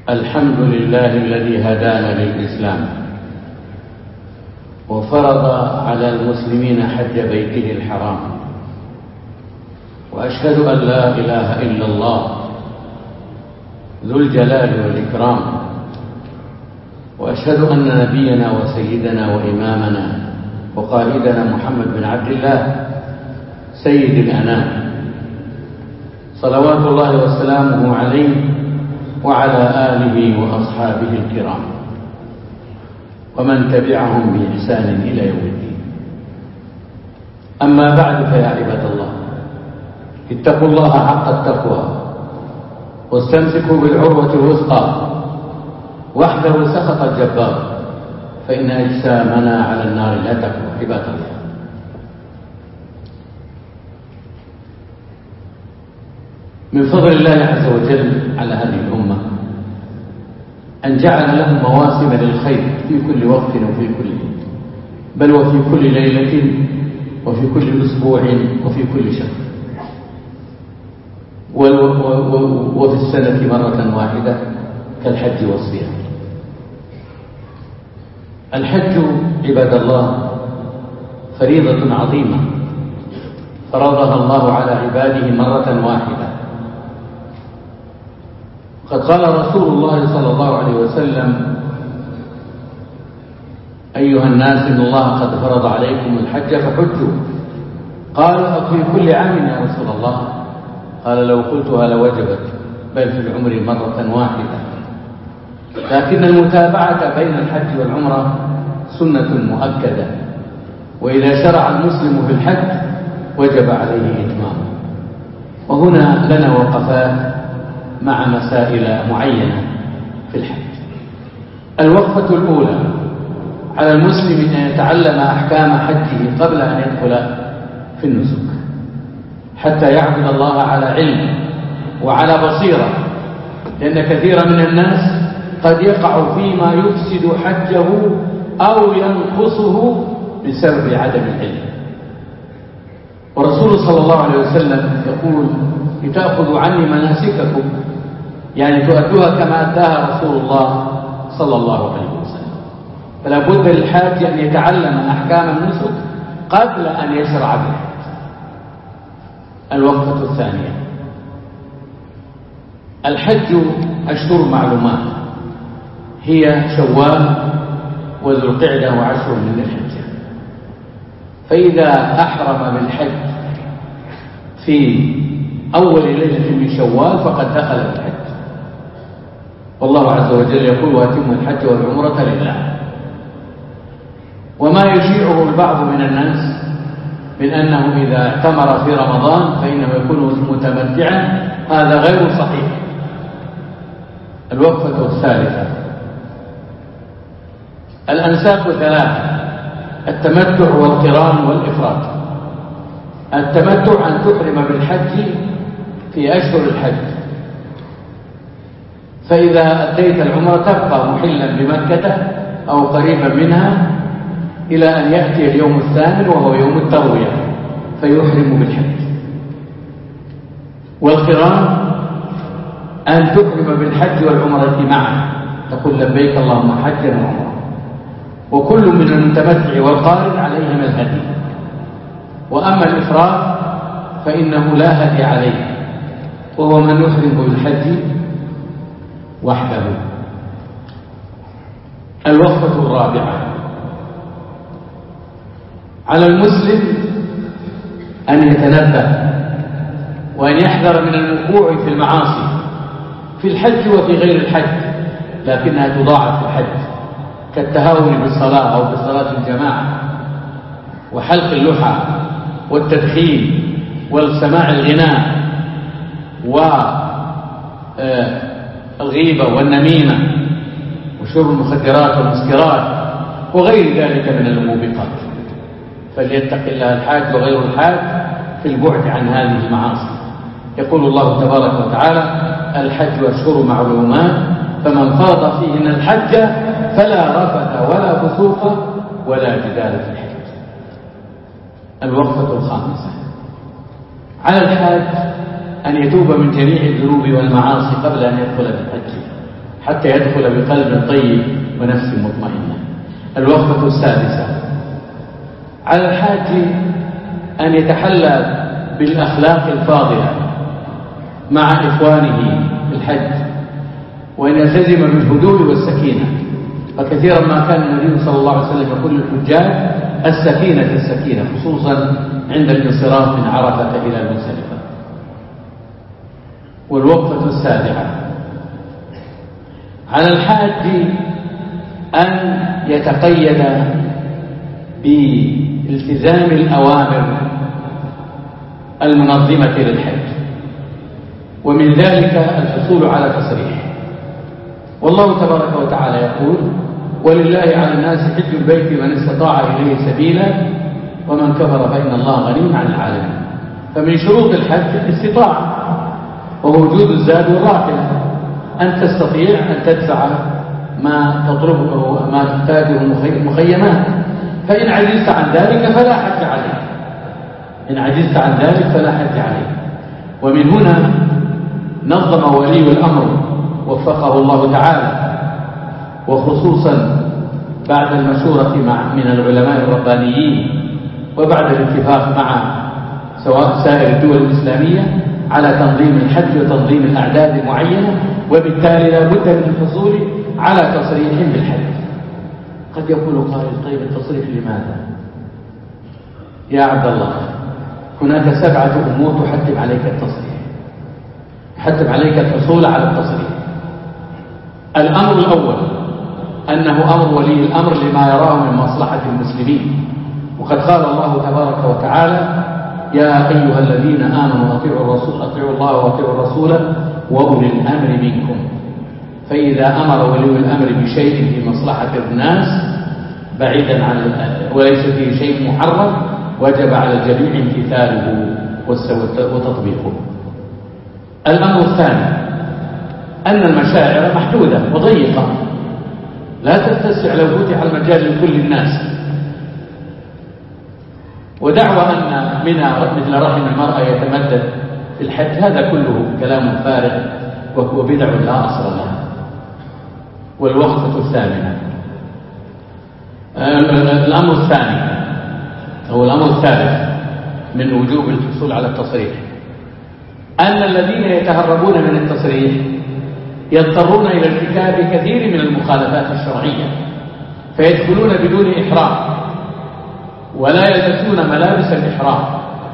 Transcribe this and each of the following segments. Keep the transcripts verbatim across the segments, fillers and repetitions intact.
الحمد لله الذي هدانا للإسلام وفرض على المسلمين حج بيته الحرام، وأشهد أن لا إله إلا الله ذو الجلال والإكرام، وأشهد أن نبينا وسيدنا وإمامنا وقائدنا محمد بن عبد الله سيد الأنام صلوات الله وسلامه عليه وعلى آله وأصحابه الكرام ومن تبعهم بإحسان إلى يوم الدين. أما بعد، فيا عباد الله، اتقوا الله حق التقوى واستمسكوا بالعروة الوثقى واحذروا سخط الجبار، فإن أجسامنا على النار لا تقوى. عباد الله، من فضل الله عز وجل على هذه الأمة أن جعل لهم مواسم للخير في كل وقت وفي كل حين، بل وفي كل ليلة وفي كل أسبوع وفي كل شهر، وفي السنة مرة واحدة كالحج والصيام. الحج عباد الله فريضة عظيمة فرضها الله على عباده مرة واحدة. قد قال رسول الله صلى الله عليه وسلم: أيها الناس، إن الله قد فرض عليكم الحج فحجوا. قالوا: في كل عام يا رسول الله؟ قال: لو قلتها لوجبت، بل في العمر مرة واحدة. لكن المتابعة بين الحج والعمرة سنة مؤكدة، وإذا شرع المسلم في الحج وجب عليه إتمامه. وهنا لنا وقفات مع مسائل معينة في الحج. الوقفة الأولى: على المسلم أن يتعلم أحكام حجه قبل أن يدخل في النسك، حتى يعبد الله على علم وعلى بصيرة، لأن كثيرا من الناس قد يقع فيما يفسد حجه أو ينقصه بسبب عدم العلم. ورسول صلى الله عليه وسلم يقول: لتأخذوا عني مناسككم، يعني تؤدوها كما أداها رسول الله صلى الله عليه وسلم. فلا بد للحاج أن يتعلم أحكام النسك قبل أن يشرع بالحج. الوقفة الثانية: الحج أشهر معلومات، هي شوال وذو القعدة وعشر من الحجة. فإذا أحرم بالحج في أول ليلة من شوال فقد دخل الحج، والله عز وجل يقول: وأتموا الحج والعمرة لله. وما يشيعه البعض من الناس من أنه إذا اعتمر في رمضان فإنه يكون متمتعا، هذا غير صحيح. الوقفة الثالثة: الأنساك ثلاثة: التمتع والقران والإفراد. التمتع أن تحرم بالحج في أشهر الحج، فإذا أديت العمرة تبقى محلا بمكة أو قريبا منها إلى أن يأتي اليوم الثامن وهو يوم التروية فيحرم بالحج. والقران أن تحرم بالحج والعمرة معا، تقول: لبيك اللهم حجا وعمرة. وكل من المتمتع والقارن عليهم الهدي. وأما الإفراد فإنه لا هدي عليه، وهو من يحرم بالحج وحده. الوقفة الرابعة: على المسلم أن يتنبه وأن يحذر من الوقوع في المعاصي في الحج وفي غير الحج، لكنها تضاعف في الحج، كالتهاون بالصلاة أو بصلاة الجماعة، وحلق اللحى، والتدخين، والسماع الغناء، والغيبة والنميمة، وشرب المخدرات والمسكرات، وغير ذلك من الموبقات. فليتق الله الحاج وغير الحاج في البعد عن هذه المعاصي. يقول الله تبارك وتعالى: الحج أشهر معلومات، فمن فرض فيهن الحج فلا رفث ولا فسوق ولا جدال في الحج. الوقفة الخامسة: على الحاج أن يتوب من جميع الذنوب والمعاصي قبل أن يدخل في الحج، حتى يدخل بقلب طيب ونفس مطمئنة. الوقفة السادسة: على الحاج أن يتحلى بالأخلاق الفاضلة مع إخوانه في الحج، وأن يلتزم بالهدوء والسكينة. فكثيرا ما كان النبي صلى الله عليه وسلم يقول للحجاج: السكينة السكينة، خصوصا عند الانصراف من عرفة إلى المزدلفة. والوقفة السابعة: على الحاج أن يتقيد بالتزام الأوامر المنظمة للحج، ومن ذلك الحصول على تصريح. والله تبارك وتعالى يقول: ولله على الناس حج البيت من استطاع إليه سبيلا ومن كفر فإن الله غني عن العالمين. فمن شروط الحج الاستطاعة ووجود الزاد والراحلة، أن تستطيع أن تدفع ما تطلبه ما تحتاجه المخيمات. فإن عجزت عن ذلك فلا حج عليك، إن عجزت عن ذلك فلا حج عليك. ومن هنا نظم ولي الأمر وفقه الله تعالى، وخصوصا بعد المشورة مع من العلماء الربانيين وبعد الاتفاق مع سواء سائر الدول الإسلامية على تنظيم الحج وتنظيم الأعداد المعينة، وبالتالي لا بد من الحصول على تصريح بالحج. قد يقول قائل: طيب التصريح لماذا؟ يا عبد الله، هناك سبعة أمور تحتم عليك التصريح، تحتم عليك الحصول على التصريح. الأمر الأول أنه أمر ولي الأمر لما يراه من مصلحة المسلمين، وقد قال الله تبارك وتعالى: يا أيها الذين آمنوا أطيعوا الرسول أطيعوا الله وأطيعوا الرسول وأولي الأمر منكم. فإذا أمر ولي الأمر بشيء في مصلحة الناس بعيدا عن وليس فيه شيء محرم، وجب على الجميع امتثاله وتطبيقه. الأمر الثاني أن المشاعر محدودة وضيقة، لا تتسع لو فتح المجال لكل الناس. ودعوى أن منى مثل رحم المرأة يتمدد في الحج، هذا كله كلام فارغ وبدع لا أصل لها. والوقفة الثامنة الأمر الثاني أو الأمر الثالث من وجوب الحصول على التصريح، أن الذين يتهربون من التصريح يضطرون إلى ارتكاب كثير من المخالفات الشرعية، فيدخلون بدون إحرام ولا يلبسون ملابس الإحرام،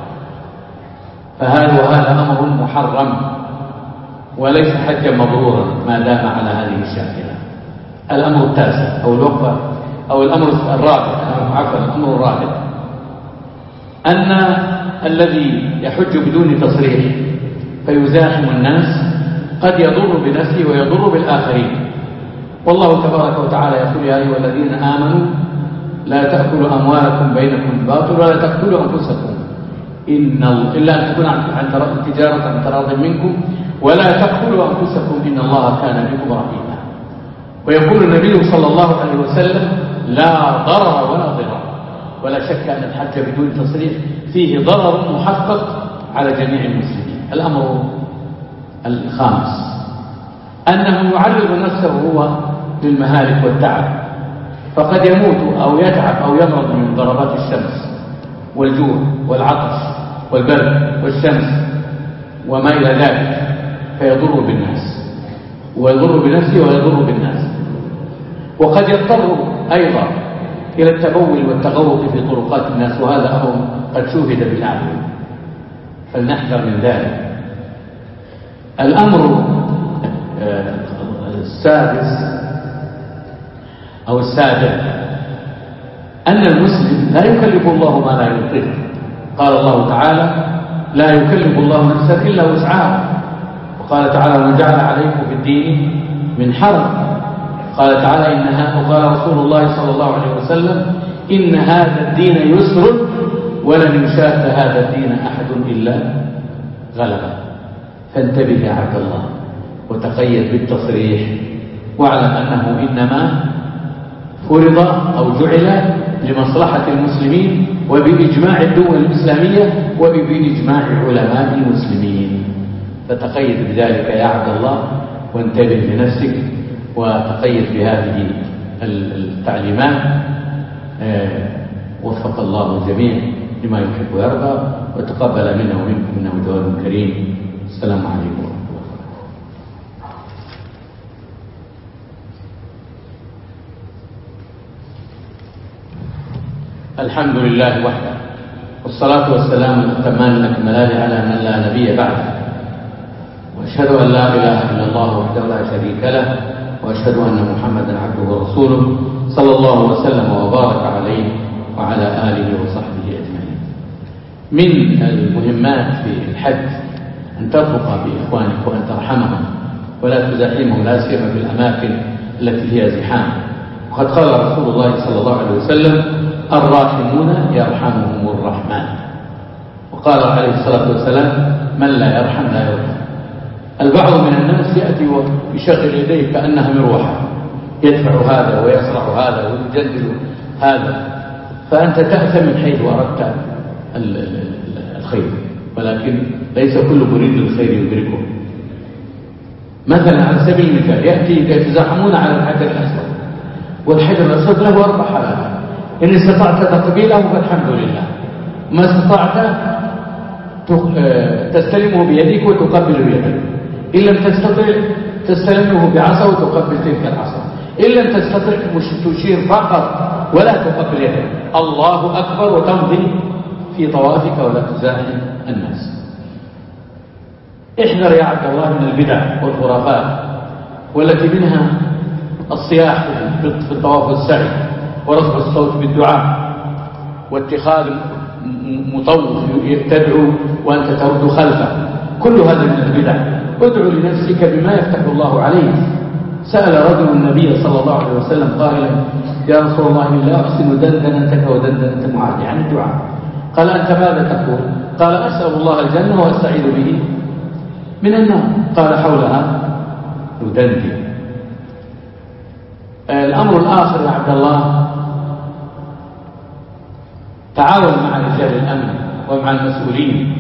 فهذا وهذا أمر محرم وليس حجا مبرورا ما دام على هذه الشاكلة. الأمر التاسع أو الوقفة أو الأمر الرابع عفوا الأمر الرابع أن الذي يحج بدون تصريح فيزاحم الناس قد يضر بنفسه ويضر بالآخرين. والله تبارك وتعالى يقول: يا أيها الذين آمنوا لا تأكلوا أموالكم بينكم بالباطل ولا تقتلوا أنفسكم إن إلا أن تكون عن تجارة عن تراض منكم ولا تقتلوا أنفسكم إن الله كان بكم رحيما. ويقول النبي صلى الله عليه وسلم: لا ضرر ولا ضرار. ولا شك أن الحج بدون تصريح فيه ضرر محقق على جميع المسلمين. الأمر الخامس أنه يعرض نفسه هو للمهالك والتعب، فقد يموت أو يتعب أو يمرض من ضربات الشمس والجوع والعطش والبرد والشمس وما إلى ذلك، فيضر بالناس ويضر بنفسه ويضر بالناس. وقد يضطر أيضا إلى التبول والتغوط في طرقات الناس، وهذا أمر قد شوهد بالأعين، فلنحذر من ذلك. الأمر السادس أو السابع أن المسلم لا يكلف الله ما لا يطيق. قال الله تعالى: لا يكلف الله نفسا إلا وسعها. وقال تعالى: وما جعل عليكم في الدين من حرج. قال تعالى: إنها وقال رسول الله صلى الله عليه وسلم: إن هذا الدين يسر ولن يشاد هذا الدين أحد إلا غلبه. فانتبه يا عبد الله وتقيد بالتصريح، واعلم أنه إنما فرض أو جعل لمصلحة المسلمين وبإجماع الدول الإسلامية وبإجماع علماء المسلمين. فتقيد بذلك يا عبد الله وانتبه لنفسك وتقيد بهذه التعليمات. وفق الله الجميع لما يحب ويرضى، وتقبل منا ومنكم انه جواد كريم. السلام عليكم ورحمه الله. الحمد لله وحده، والصلاة والسلام الأتمان الأكملان على من لا نبي بعده، وأشهد أن لا إله إلا الله وحده لا شريك له، وأشهد أن محمدا عبده ورسوله صلى الله وسلم وبارك عليه وعلى آله وصحبه أجمعين. من المهمات في الحج أن ترفق بإخوانك وأن ترحمهم ولا تزاحمهم، لا سيما في الأماكن التي فيها زحام. وقد قال رسول الله صلى الله عليه وسلم: الراحمون يرحمهم الرحمن. وقال عليه الصلاة والسلام: من لا يرحم لا يرحم. البعض من الناس يأتي ويشغل يديه كأنها مروحة، يدفع هذا ويسرع هذا ويجدل هذا، فأنت تأثم من حيث أردت الخير، ولكن ليس كل مريد الخير يدركه. مثلا على سبيل المثال يأتي يتزاحمون على الحجر الأسود، والحجر الأسود له أربع حالات: إن استطعت تقبيله فالحمد لله، ما استطعت تستلمه بيدك وتقبل بيدك، إن لم تستطع تستلمه بعصا وتقبل تلك العصا، إن لم تستطع تشير فقط ولا تقبل يدك. الله أكبر وتمضي في طوافك ولا تزاحم الناس. احذر يا عبد الله من البدع والخرافات، والتي منها الصياح في الطواف والسعي، ورفع الصوت بالدعاء، واتخاذ مطوف تدعو وأنت ترد خلفه. كل هذا من البدع. ادعو لنفسك بما يفتح الله عليك. سأل رجل النبي صلى الله عليه وسلم قائلا: يا رسول الله لا أحسن دندنتك ودندنة معاذ، يعني الدعاء. قال: أنت ماذا تقول؟ قال: أسأل الله الجنة وأستعيذ به من النار. قال: حولها ندندن. الأمر الآخر يا عبد الله، تعاون مع رجال الأمن ومع المسؤولين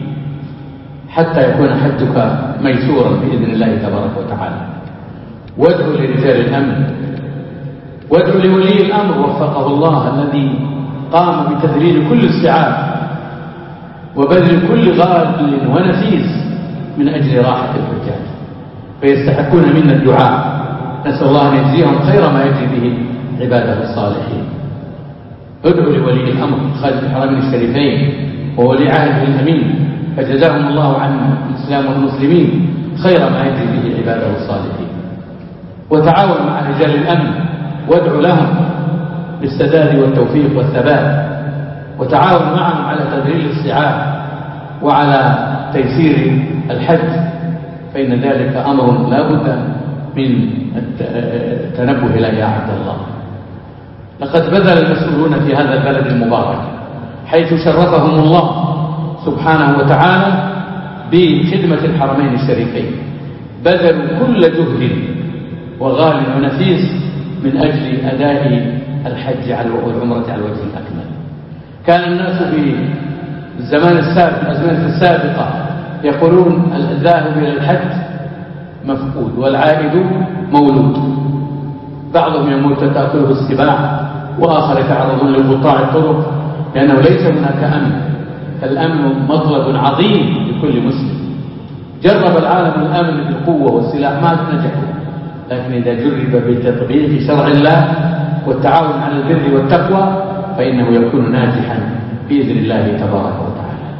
حتى يكون حجك ميسورا بإذن الله تبارك وتعالى. وادعو لرجال الأمن، وادعو لولي الأمر وفقه الله، الذي قام بتذليل كل السعاب وبذل كل غال ونفيس من أجل راحة الحجاج، فيستحقون منا الدعاء. نسأل الله أن يجزيهم خير ما يجزي به عباده الصالحين. ادعو لولي الأمر خالد الحرمين الشريفين وولي عهده الأمين، فجزاهم الله عن الإسلام والمسلمين خير ما يجزي به عباده الصالحين. وتعاون مع رجال الأمن وادعو لهم بالسداد والتوفيق والثبات، وتعاون معهم على تذليل الصعاب وعلى تيسير الحج، فإن ذلك أمر لا بد من التنبه إليه يا عبد الله. لقد بذل المسؤولون في هذا البلد المبارك حيث شرفهم الله سبحانه وتعالى بخدمة الحرمين الشريفين، بذلوا كل جهد وغال ونفيس من أجل أداء الحج والعمرة على الوجه الأكمل. كان الناس في الزمان السابق الأزمنة السابقة يقولون: الذاهب إلى الحج مفقود والعائد مولود. بعضهم يموت تأكله السباع، وآخر يتعرضون لقطاع الطرق، لأنه ليس هناك أمن. فالأمن مطلب عظيم لكل مسلم. جرب العالم الأمن بالقوة والسلاح ما نجحوا، لكن إذا جرب بتطبيق شرع الله والتعاون على البر والتقوى فإنه يكون ناجحا بإذن الله تبارك وتعالى.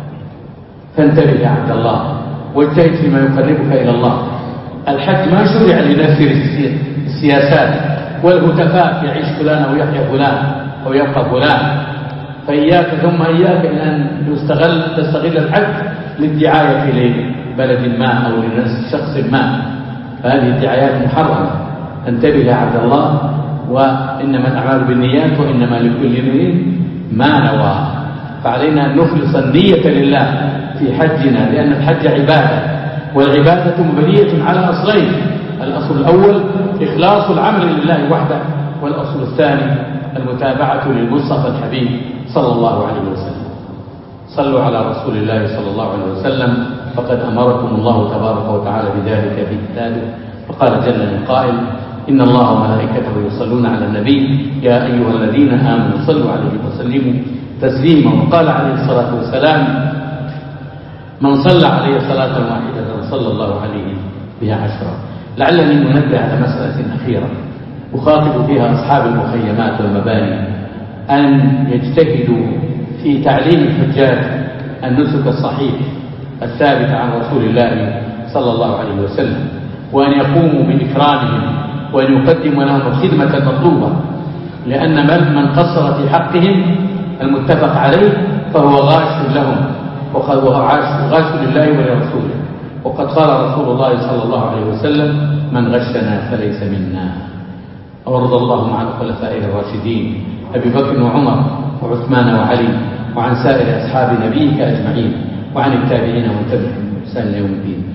فانتبه يا عبد الله، واجتهد فيما يقربك إلى الله. الحج ما شرع لنثر السياسات والهتافات: يعيش فلان أو يحيى فلان أو يبقى فلان. فإياك ثم إياك أن تستغل تستغل الحج للدعاية لبلد ما أو لشخص ما، فهذه الدعايات محرمة. انتبه يا عبد الله، وإنما الأعمال بالنيات وإنما لكل امرئ ما نوى. فعلينا أن نخلص النية لله في حجنا، لأن الحج عبادة، والعبادة مبنية على أصلين: الأصل الأول إخلاص العمل لله وحده، والأصل الثاني المتابعة للمصطفى الحبيب صلى الله عليه وسلم. صلوا على رسول الله صلى الله عليه وسلم، فقد أمركم الله تبارك وتعالى بذلك في كتابه، فقال جل من قائل: إن الله وملائكته يصلون على النبي يا أيها الذين آمنوا صلوا عليه وسلموا تسليما. وقال عليه الصلاة والسلام من صلى عليه صلاة واحدة صلى الله عليه بها عشرا. لعلني منبه على مسألة أخيرة أخاطب فيها أصحاب المخيمات والمباني أن يجتهدوا في تعليم الحجاج النسك الصحيح الثابت عن رسول الله صلى الله عليه وسلم، وأن يقوموا بإكرامهم وأن يقدموا لهم الخدمة المطلوبة، لأن من قصر في حقهم المتفق عليه فهو غاش لهم وهو غاش لله ولرسوله. وقد قال رسول الله صلى الله عليه وسلم من غشنا فليس منا. وارض اللهم عن خلفائه الراشدين أبي بكر وعمر وعثمان وعلي وعن سائر أصحاب نبيك أجمعين وعن التابعين ومن تبعهم بإحسان يوم الدين.